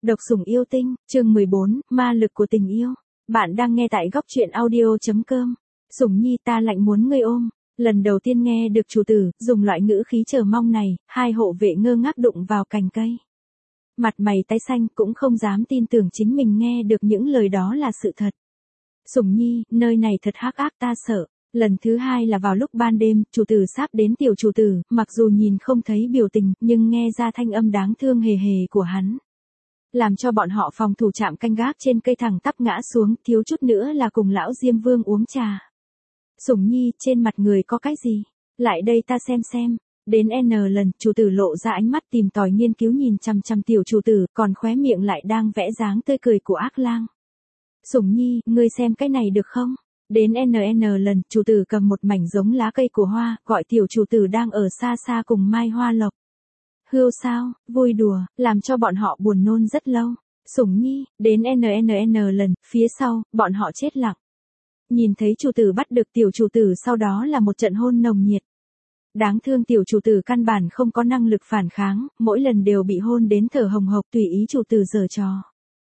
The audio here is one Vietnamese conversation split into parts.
Độc sủng yêu tinh, chương 14, ma lực của tình yêu. Bạn đang nghe tại góc truyện audio.com. Sủng nhi ta lạnh muốn ngươi ôm. Lần đầu tiên nghe được chủ tử dùng loại ngữ khí chờ mong này, hai hộ vệ ngơ ngác đụng vào cành cây. Mặt mày tái xanh cũng không dám tin tưởng chính mình nghe được những lời đó là sự thật. Sủng nhi, nơi này thật hắc ác ta sợ. Lần thứ hai là vào lúc ban đêm, chủ tử sắp đến tiểu chủ tử, mặc dù nhìn không thấy biểu tình, nhưng nghe ra thanh âm đáng thương hề hề của hắn. Làm cho bọn họ phòng thủ trạm canh gác trên cây thẳng tắp ngã xuống, thiếu chút nữa là cùng lão Diêm Vương uống trà. Sủng nhi, trên mặt người có cái gì? Lại đây ta xem. Đến N lần, chủ tử lộ ra ánh mắt tìm tòi nghiên cứu nhìn chăm chăm tiểu chủ tử, còn khóe miệng lại đang vẽ dáng tươi cười của ác lang. Sủng nhi, ngươi xem cái này được không? Đến N lần, chủ tử cầm một mảnh giống lá cây của hoa, gọi tiểu chủ tử đang ở xa xa cùng Mai Hoa Lộc. Hươu sao, vui đùa, làm cho bọn họ buồn nôn rất lâu. Sủng nhi, đến N lần, phía sau, bọn họ chết lặng. Nhìn thấy chủ tử bắt được tiểu chủ tử, sau đó là một trận hôn nồng nhiệt. Đáng thương tiểu chủ tử căn bản không có năng lực phản kháng, mỗi lần đều bị hôn đến thở hồng hộc tùy ý chủ tử giở trò.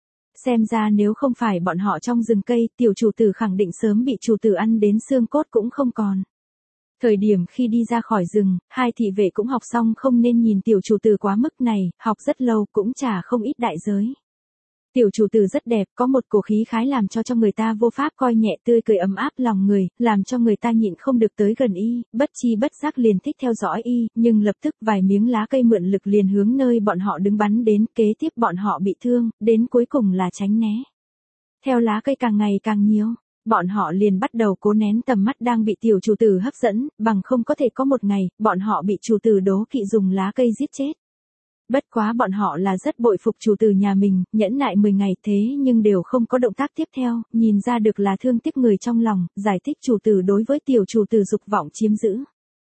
Xem ra nếu không phải bọn họ trong rừng cây, tiểu chủ tử khẳng định sớm bị chủ tử ăn đến xương cốt cũng không còn. Thời điểm khi đi ra khỏi rừng, hai thị vệ cũng học xong không nên nhìn tiểu chủ tử quá mức này, học rất lâu cũng trả không ít đại giới. Tiểu chủ tử rất đẹp, có một cổ khí khái làm cho người ta vô pháp coi nhẹ, tươi cười ấm áp lòng người, làm cho người ta nhịn không được tới gần y, bất chi bất giác liền thích theo dõi y, nhưng lập tức vài miếng lá cây mượn lực liền hướng nơi bọn họ đứng bắn đến, kế tiếp bọn họ bị thương, đến cuối cùng là tránh né. Theo lá cây càng ngày càng nhiều, bọn họ liền bắt đầu cố nén tầm mắt đang bị tiểu chủ tử hấp dẫn, bằng không có thể có một ngày, bọn họ bị chủ tử đố kỵ dùng lá cây giết chết. Bất quá bọn họ là rất bội phục chủ tử nhà mình, nhẫn nại 10 ngày thế nhưng đều không có động tác tiếp theo, nhìn ra được là thương tiếc người trong lòng, giải thích chủ tử đối với tiểu chủ tử dục vọng chiếm giữ.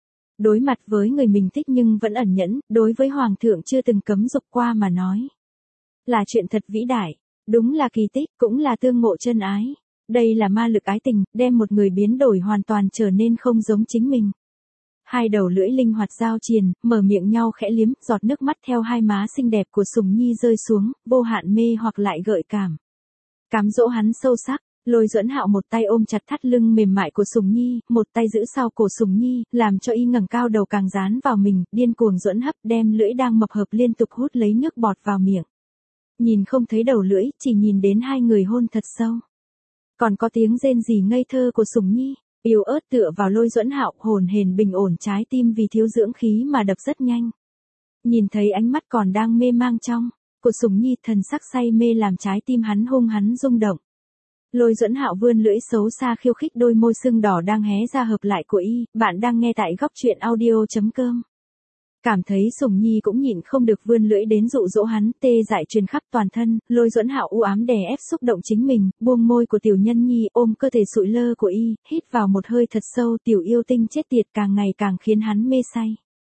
Đối mặt với người mình thích nhưng vẫn ẩn nhẫn, đối với hoàng thượng chưa từng cấm dục qua mà nói. Là chuyện thật vĩ đại, đúng là kỳ tích, cũng là tương ngộ chân ái. Đây là ma lực ái tình, đem một người biến đổi hoàn toàn trở nên không giống chính mình. Hai đầu lưỡi linh hoạt giao triền, mở miệng nhau khẽ liếm, giọt nước mắt theo hai má xinh đẹp của Sủng nhi rơi xuống, vô hạn mê hoặc lại gợi cảm. Cám dỗ hắn sâu sắc, Lôi Duẫn Hạo một tay ôm chặt thắt lưng mềm mại của Sủng nhi, một tay giữ sau cổ Sủng nhi, làm cho y ngẩng cao đầu càng dán vào mình, điên cuồng duẫn hấp, đem lưỡi đang mập hợp liên tục hút lấy nước bọt vào miệng. Nhìn không thấy đầu lưỡi, chỉ nhìn đến hai người hôn thật sâu. Còn có tiếng rên rỉ ngây thơ của Sủng nhi. Yếu ớt tựa vào Lôi Duẫn Hạo, hồn hển bình ổn, trái tim vì thiếu dưỡng khí mà đập rất nhanh. Nhìn thấy ánh mắt còn đang mê mang trong của Sủng nhi, thần sắc say mê làm trái tim hắn hung hắn rung động. Lôi Duẫn Hạo vươn lưỡi xấu xa khiêu khích đôi môi sưng đỏ đang hé ra hợp lại của y. Bạn đang nghe tại góc truyện audio.com. Cảm thấy Sủng nhi cũng nhịn không được vươn lưỡi đến dụ dỗ hắn, tê dại truyền khắp toàn thân, Lôi Duẫn Hạo u ám đè ép xúc động chính mình, buông môi của tiểu nhân nhi, ôm cơ thể sụi lơ của y, hít vào một hơi thật sâu, tiểu yêu tinh chết tiệt càng ngày càng khiến hắn mê say.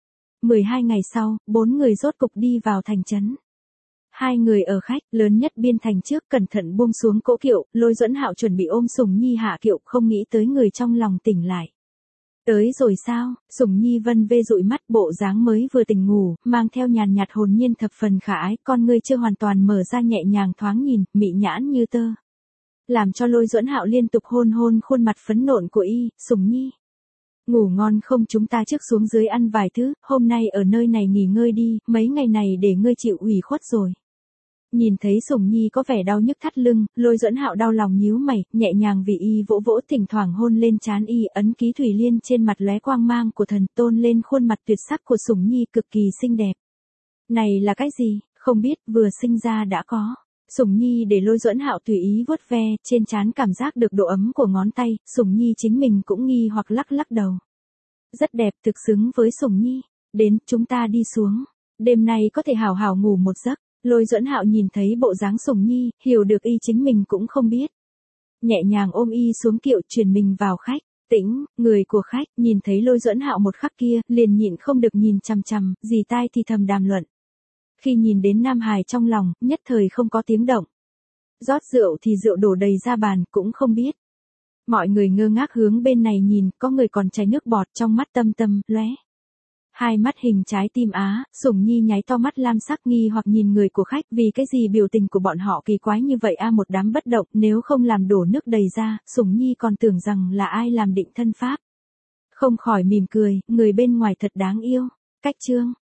12 ngày sau, 4 người rốt cục đi vào thành trấn. Hai người ở khách lớn nhất biên thành trước cẩn thận buông xuống cỗ kiệu, Lôi Duẫn Hạo chuẩn bị ôm Sủng nhi hạ kiệu, không nghĩ tới người trong lòng tỉnh lại. Tới rồi sao? Sủng nhi vân vê dụi mắt, bộ dáng mới vừa tỉnh ngủ, mang theo nhàn nhạt hồn nhiên thập phần khả ái, con ngươi chưa hoàn toàn mở ra nhẹ nhàng thoáng nhìn, mị nhãn như tơ. Làm cho Lôi Duẫn Hạo liên tục hôn khuôn mặt phấn nộn của y. Sủng nhi, ngủ ngon không, chúng ta trước xuống dưới ăn vài thứ, hôm nay ở nơi này nghỉ ngơi đi, mấy ngày này để ngươi chịu ủy khuất rồi. Nhìn thấy Sủng nhi có vẻ đau nhức thắt lưng, Lôi Duẫn Hạo đau lòng nhíu mày, nhẹ nhàng vì y vỗ vỗ, thỉnh thoảng hôn lên trán y, ấn ký thủy liên trên mặt lóe quang mang của thần, tôn lên khuôn mặt tuyệt sắc của Sủng nhi cực kỳ xinh đẹp. Này là cái gì? Không biết, vừa sinh ra đã có. Sủng nhi để Lôi Duẫn Hạo tùy ý vuốt ve, trên trán cảm giác được độ ấm của ngón tay, Sủng nhi chính mình cũng nghi hoặc lắc lắc đầu. Rất đẹp, thực xứng với Sủng nhi. Đến, chúng ta đi xuống. Đêm nay có thể hào hào ngủ một giấc. Lôi Duẫn Hạo nhìn thấy bộ dáng Sủng nhi, hiểu được y chính mình cũng không biết. Nhẹ nhàng ôm y xuống kiệu, chuyển mình vào khách. Tĩnh, người của khách, nhìn thấy Lôi Duẫn Hạo một khắc kia, liền nhịn không được nhìn chằm chằm, dì tai thì thầm đàm luận. Khi nhìn đến Nam Hải trong lòng, nhất thời không có tiếng động. Rót rượu thì rượu đổ đầy ra bàn, cũng không biết. Mọi người ngơ ngác hướng bên này nhìn, có người còn chảy nước bọt trong mắt tâm lóe. Hai mắt hình trái tim á, Sủng Nhi nháy to mắt lam sắc nghi hoặc nhìn người của khách, vì cái gì biểu tình của bọn họ kỳ quái như vậy a, một đám bất động, nếu không làm đổ nước đầy ra, Sủng Nhi còn tưởng rằng là ai làm định thân pháp. Không khỏi mỉm cười, người bên ngoài thật đáng yêu. Cách chương